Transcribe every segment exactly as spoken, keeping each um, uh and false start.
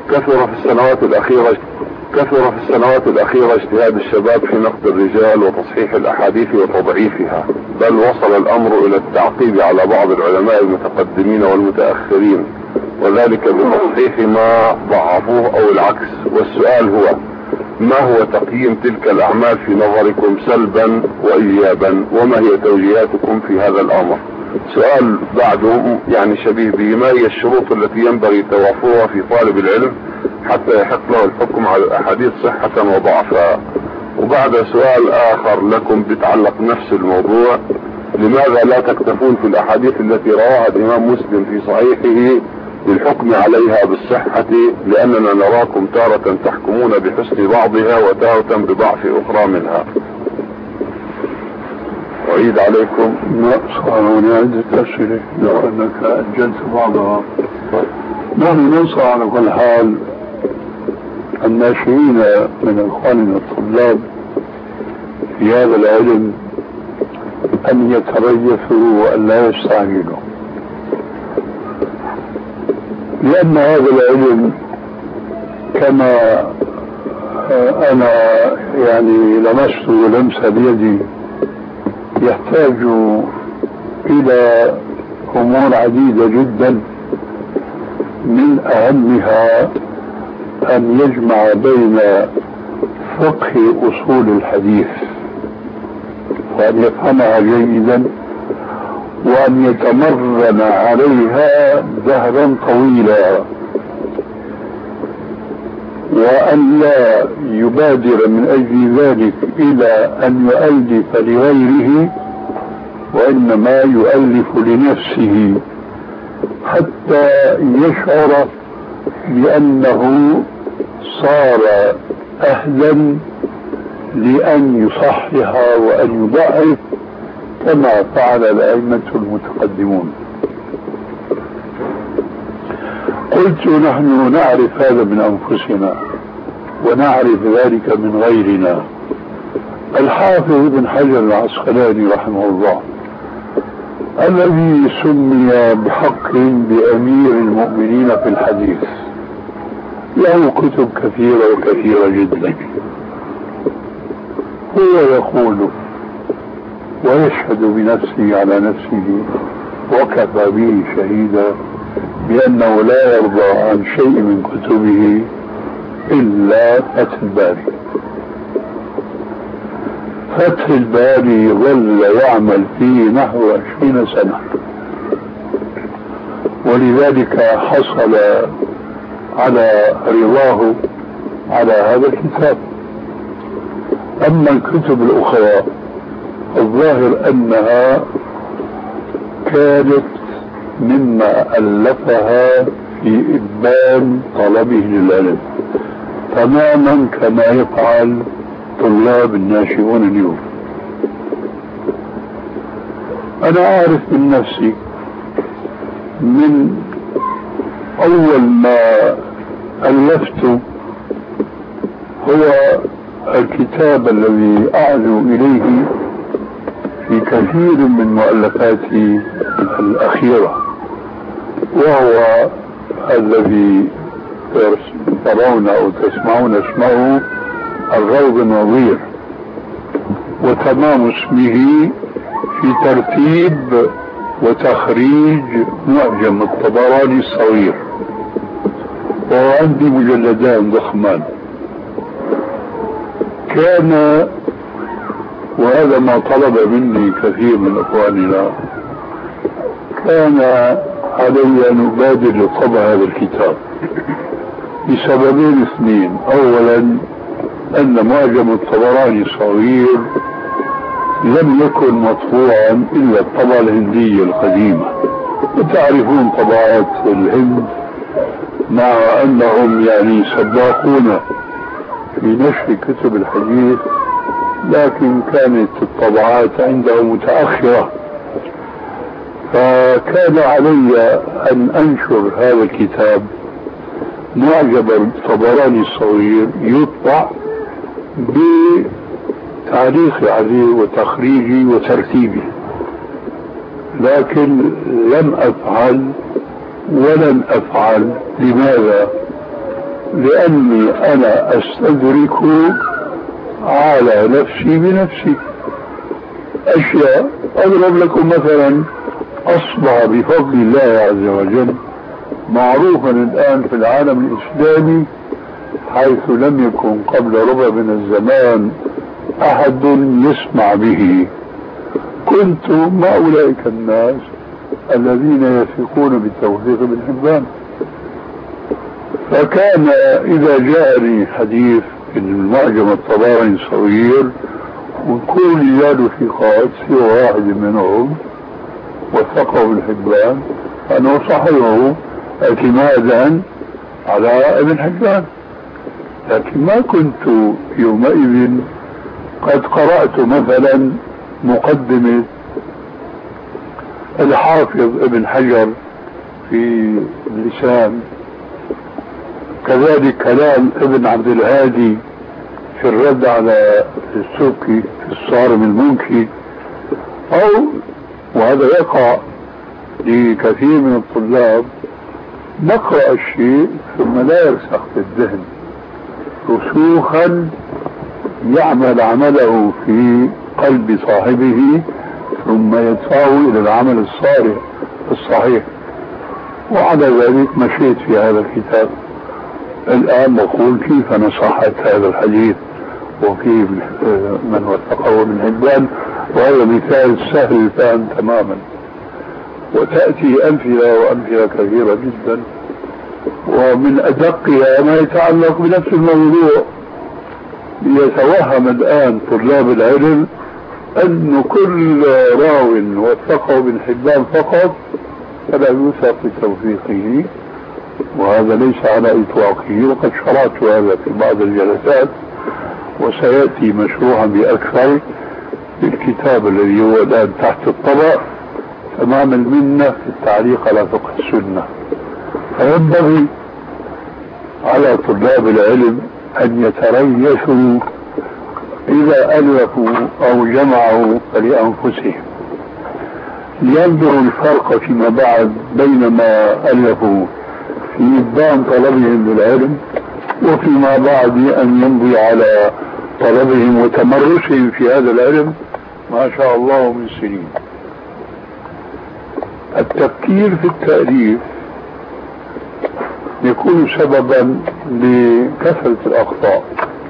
كثر في السنوات الأخيرة كثر في السنوات الأخيرة اجتهاد الشباب في نقد الرجال وتصحيح الأحاديث وتضعيفها، بل وصل الأمر إلى التعقيب على بعض العلماء المتقدمين والمتأخرين، وذلك بتصحيح ما ضعفوه أو العكس. والسؤال هو: ما هو تقييم تلك الأعمال في نظركم سلبا وإيجابا، وما هي توجيهاتكم في هذا الأمر؟ سؤال بعده يعني شبيه به: ما هي الشروط التي ينبغي توافرها في طالب العلم حتى يحق له الحكم على الأحاديث صحة وضعفها؟ وبعد سؤال آخر لكم بيتعلق نفس الموضوع: لماذا لا تكتفون في الأحاديث التي رواها الإمام مسلم في صحيحه بالحكم عليها بالصحة، لأننا نراكم تارة تحكمون بحسن بعضها وتارة بضعف أخرى منها؟ أعيد عليكم. لا صاروا عدة أسئلة لأنك أجلت بعضها. نحن ننصح على كل حال الناشئين من إخواننا الطلاب في هذا العلم أن يتريثوا وأن لا يستعجلوا، لأن هذا العلم كما أنا يعني لمسته لمسة بيدي يحتاج إلى أمور عديدة جدا، من أهمها أن يجمع بين فقه أصول الحديث وأن يفهمها جيدا وأن يتمرن عليها دهرا طويلا، وأن لا يبادر من أجل ذلك إلى أن يؤلف لغيره، وإنما يؤلف لنفسه حتى يشعر بأنه صار أهلا لأن يصحح وأن يضعف كما فعل الأئمة المتقدمون. قلت نحن نعرف هذا من أنفسنا ونعرف ذلك من غيرنا. الحافظ ابن حجر العسقلاني رحمه الله الذي سمي بحق بأمير المؤمنين في الحديث له كتب كثيرة وكثيرة جدا، هو يقول ويشهد بنفسه على نفسه وكفى به شهيدا بأنه لا يرضى عن شيء من كتبه إلا فتح الباري. فتح الباري ظل يعمل فيه نحو عشرين سنة، ولذلك حصل على رضاه على هذا الكتاب. أما الكتب الأخرى الظاهر أنها كانت مما ألفها في إبان طلبه للعلم تماما كما يفعل طلاب الناشئون اليوم. أنا أعرف من نفسي من أول ما ألفت هو الكتاب الذي أعلو إليه في كثير من مؤلفاتي الأخيرة، وهو الذي ترون أو تسمعون اسمه الروض النظير، وتمام اسمه في ترتيب وتخريج معجم الطبراني الصغير، وهو عندي مجلدان ضخمان. كان وهذا ما طلب مني كثير من اخواننا، كان علي ان ابادر لطبع هذا الكتاب لسببين اثنين: اولا ان معجم الطبراني الصغير لم يكن مطبوعا الا الطبعة الهندية القديمة، وتعرفون طبعات الهند مع انهم يعني سباقون في نشر كتب الحديث، لكن كانت الطبعات عندهم متأخرة، فكان علي أن أنشر هذا الكتاب معجم الطبراني الصغير يطبع بتعليقي عليه وتخريجي وترتيبي، لكن لم أفعل ولن أفعل. لماذا؟ لأني أنا أستدرك على نفسي بنفسي أشياء. أضرب لكم مثلا، أصبح بفضل الله عز وجل معروفا الآن في العالم الإسلامي، حيث لم يكن قبل ربع من الزمان أحد يسمع به. كنت مع أولئك الناس الذين يثقون بالتوثيق بن حبان، فكان إذا جاءني حديث في المعجم الطبراني الصغير وكل رجال ثقات سوى واحد منهم وثقه ابن حبان، أنا أصححه اعتمادا على ابن حبان. لكن ما كنت يومئذ قد قرأت مثلا مقدمة الحافظ ابن حجر في اللسان، كذلك كلام ابن عبد الهادي في الرد على السبكي في الصارم المنكي، أو وهذا يقع لكثير من الطلاب، نقرأ الشيء ثم لا يرسخ في الذهن رسوخا يعمل عمله في قلب صاحبه ثم يدفعه إلى العمل الصالح الصحيح. وعلى ذلك مشيت في هذا الكتاب. الآن بقول كيف أنا صحت هذا الحديث وكيف من وثقه من حبان، وهذا مثال سهل الفهم تماما. وتأتي أمثلة وأمثلة كثيرة جدا، ومن أدقها ما يتعلق بنفس الموضوع. يتوهم الآن طلاب العلم أن كل راو وثقه ابن حبان فقط فلا يوثق بتوثيقه، وهذا ليس على إطلاقه. وقد شرعت هذا في بعض الجلسات، وسيأتي مشروعا بأكثر في الكتاب الذي هو الآن تحت الطبع تمام المنة في التعليق على فقه السنة. فينبغي على طلاب العلم أن يتريثوا إذا ألفوا أو جمعوا لأنفسهم، لينظروا الفرق فيما بعد بين ما ألفوا في إبدان طلبهم للعلم وفيما بعد أن يمضي على طلبهم وتمرسهم في هذا العلم ما شاء الله من سنين. التفكير في التأليف يكون سببا لكثرة الأخطاء،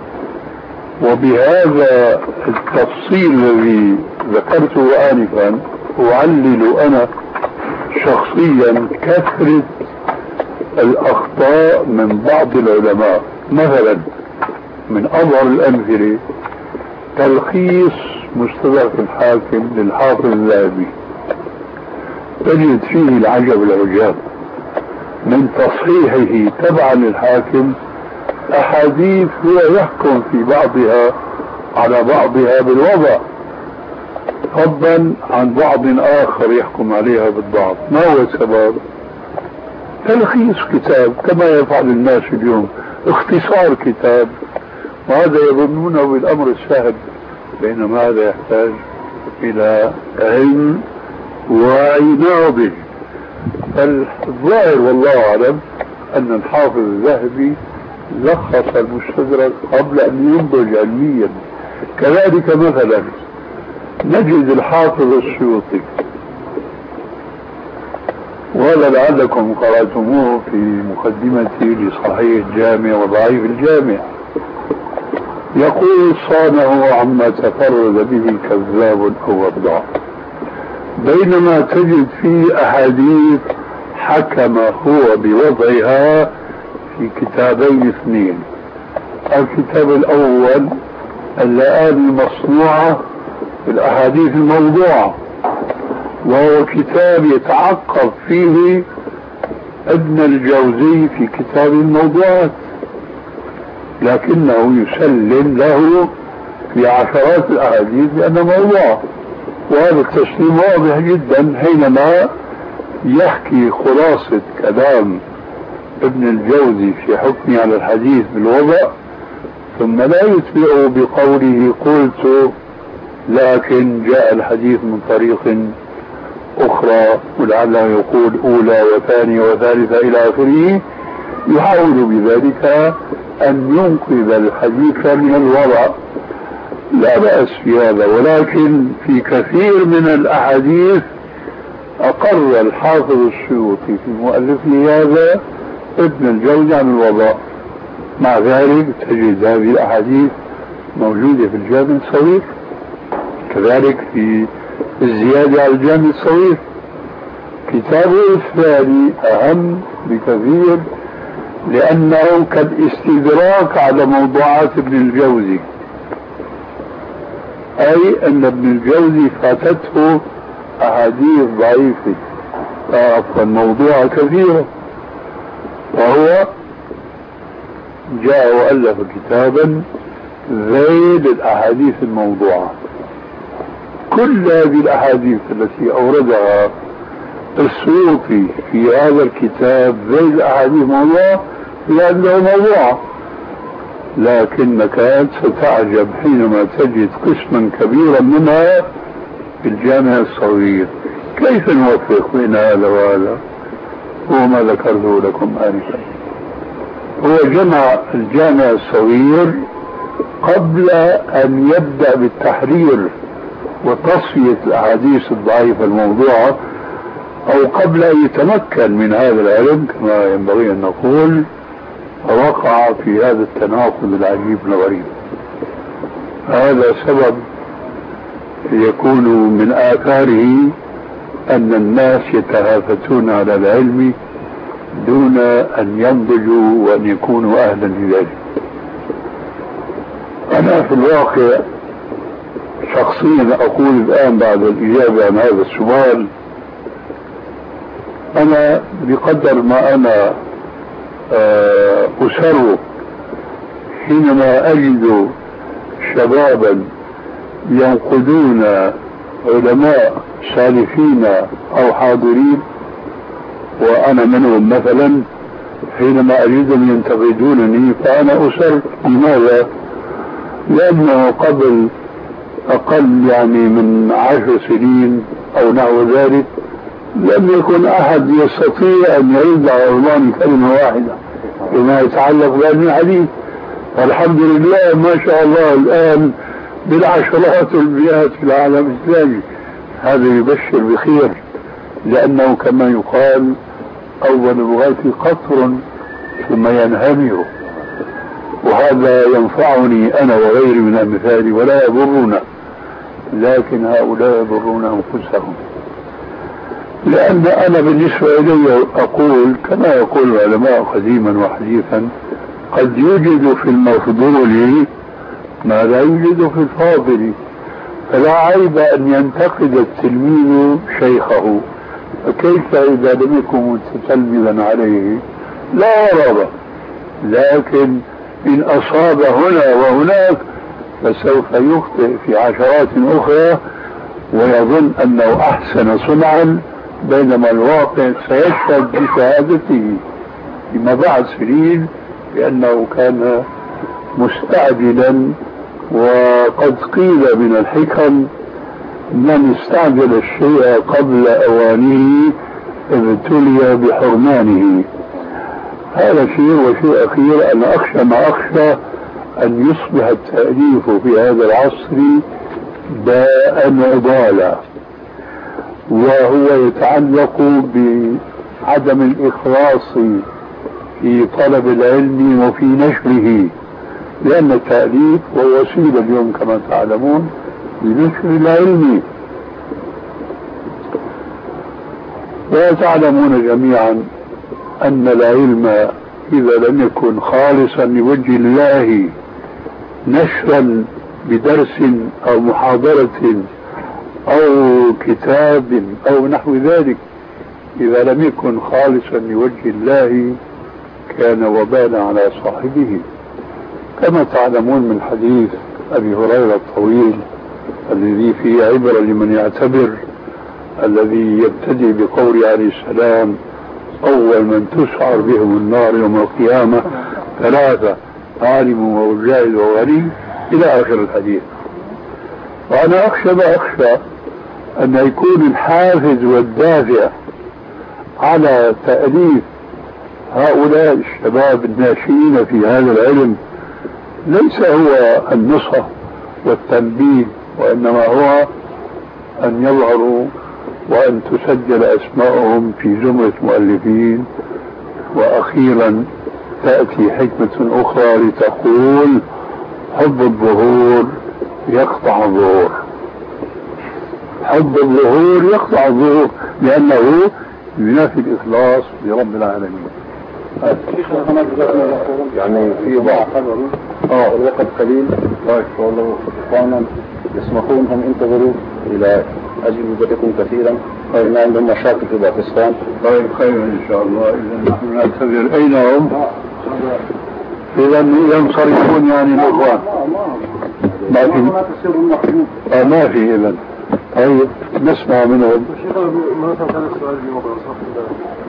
وبهذا التفصيل الذي ذكرته آنفا أعلل أنا شخصيا كثرة الأخطاء من بعض العلماء. مثلا من أظهر الأمثلة تلخيص مستدرك الحاكم للحافظ الذهبي، تجد فيه العجب العجاب من تصحيحه تبعا للحاكم أحاديث هو يحكم في بعضها على بعضها بالوضع، فضلا عن بعض آخر يحكم عليها بالضعف. ما هو السبب؟ تلخيص كتاب كما يفعل الناس اليوم، اختصار كتاب، وهذا يظنونه بالأمر السهل، بينما هذا يحتاج إلى علم وعناية به. فالظاهر والله أعلم أن الحافظ الذهبي لخص المستدرك قبل أن ينضج علميا. كذلك مثلا نجد الحافظ السيوطي، وهذا لعلكم قرأتموه في مقدمتي لصحيح الجامع وضعيف الجامع، يقول صانه عما تفرد به كذاب أو وضع، بينما تجد فيه أحاديث حكم هو بوضعها في كتابين اثنين. الكتاب الأول اللآن المصنوعة في الأحاديث الموضوعة، وهو كتاب يتعقب فيه ابن الجوزي في كتاب الموضوعات، لكنه يسلم له في عشرات الأحاديث بأنه موضوع. وهذا التسليم واضح جدا حينما يحكي خلاصة كلام ابن الجوزي في حكمه على الحديث بالوضع، ثم لا يتبعه بقوله قلت لكن جاء الحديث من طريق أخرى، ولعله يقول أولى وثانية وثالثة إلى آخره، يحاول بذلك أن ينقذ الحديث من الوضع. لا بأس في هذا، ولكن في كثير من الأحاديث أقر الحافظ السيوطي في مؤلفه هذا ابن الجوزي عن الوضع. مع ذلك تجد هذه الأحاديث موجودة في الجامع الصغير، كذلك في الزيادة على الجامع الصغير. كتابه الثاني أهم بكثير لأنه كالاستدراك على موضوعات ابن الجوزي، أي أن ابن الجوزي فاتته أحاديث ضعيفة عفوا موضوعة كثيرة، وهو جاء وألف كتابا ذيل الأحاديث الموضوعة. كل هذه الأحاديث التي أوردها السيوطي في هذا الكتاب ذيل الأحاديث موضوعة لأنه موضوعة، لكنك ستعجب حينما تجد قسما كبيرا منها في الجامع الصغير. كيف نوفق بين هذا وهذا؟ هو ما ذكرته لكم آنفا. هو جمع الجامع الصغير قبل أن يبدأ بالتحرير وتصفية الأحاديث الضعيفة الموضوعة، أو قبل أن يتمكن من هذا العلم كما ينبغي أن نقول، فوقع في هذا التناقض العجيب الغريب. هذا سبب يكون من آثاره أن الناس يتهافتون على العلم دون أن ينضجوا وأن يكونوا أهلا لذلك. أنا في الواقع شخصيا أقول الآن بعد الإجابة عن هذا السؤال، أنا بقدر ما أنا أسر حينما أجد شبابا ينقدون علماء سالفين أو حاضرين، وأنا منهم مثلا، حينما أجدهم ينتقدونني فأنا أسر. لماذا؟ لأنه قبل أقل يعني من عشر سنين أو نحو ذلك لم يكن أحد يستطيع أن يرد على علمان كلمة واحدة بما يتعلق بعلم الحديث. والحمد لله ما شاء الله الآن بالعشرات والمئات في العالم الإسلامي. هذا يبشر بخير، لأنه كما يقال أول الغاية قطر ثم ينهمر، وهذا ينفعني أنا وغيري من المثال ولا يضرنا، لكن هؤلاء يضرون أنفسهم. لأن أنا بالنسبة إلي أقول كما يقول العلماء قديما وحديثا: قد يوجد في المفضول ما لا يوجد في الفاضل، فلا عيب أن ينتقد التلميذ شيخه، فكيف إذا لم يكن متتلمذا عليه؟ لا غرابة. لكن إن أصاب هنا وهناك فسوف يخطئ في عشرات أخرى ويظن أنه أحسن صنعا، بينما الواقع سيشهد بشهادته فيما بعد سنين بأنه كان مستعجلا. وقد قيل من الحكم: من استعجل الشيء قبل أوانه ابتلي بحرمانه. هذا شيء. وشيء أخير، أنا أخشى ما أخشى أن يصبح التأليف في هذا العصر داء وضالا، وهو يتعلق بعدم الإخلاص في طلب العلم وفي نشره، لأن التأليف هو وسيلة اليوم كما تعلمون لنشر العلم. وتعلمون جميعا أن العلم إذا لم يكن خالصا لوجه الله نشرا بدرس أو محاضرة أو كتاب أو نحو ذلك، إذا لم يكن خالصا لوجه الله كان وبالا على صاحبه. كما تعلمون من حديث أبي هريرة الطويل الذي فيه عبرة لمن يعتبر، الذي يبتدي بقول عليه السلام: أول من تسعر بهم النار يوم القيامة ثلاثة: عالم وجاهل وغني، إلى آخر الحديث. وأنا أخشى ما أخشى أن يكون الحافز والدافع على تأليف هؤلاء الشباب الناشئين في هذا العلم ليس هو النصح والتنبيه، وإنما هو أن يظهروا وأن تسجل أسماءهم في زمرة مؤلفين. وأخيرا تأتي حكمة أخرى لتقول حب الظهور يقطع الظهور، حب الظهور يقطع الظهور، لأنه ينافي الإخلاص لرب العالمين. يعني في بعض اه الوقت قليل، طيب والله إخوانا يسمحون أن ينتظروا إلى أجوبتكم كثيرا، فإن عندهم مشاكل في باكستان. طيب خير إن شاء الله. إذا نحن نعتذر. أين هم؟ إذا ينصرفون يعني الإخوان؟ ما في آه ما في. إذا طيب نسمع منهم. ما كان السؤال اليوم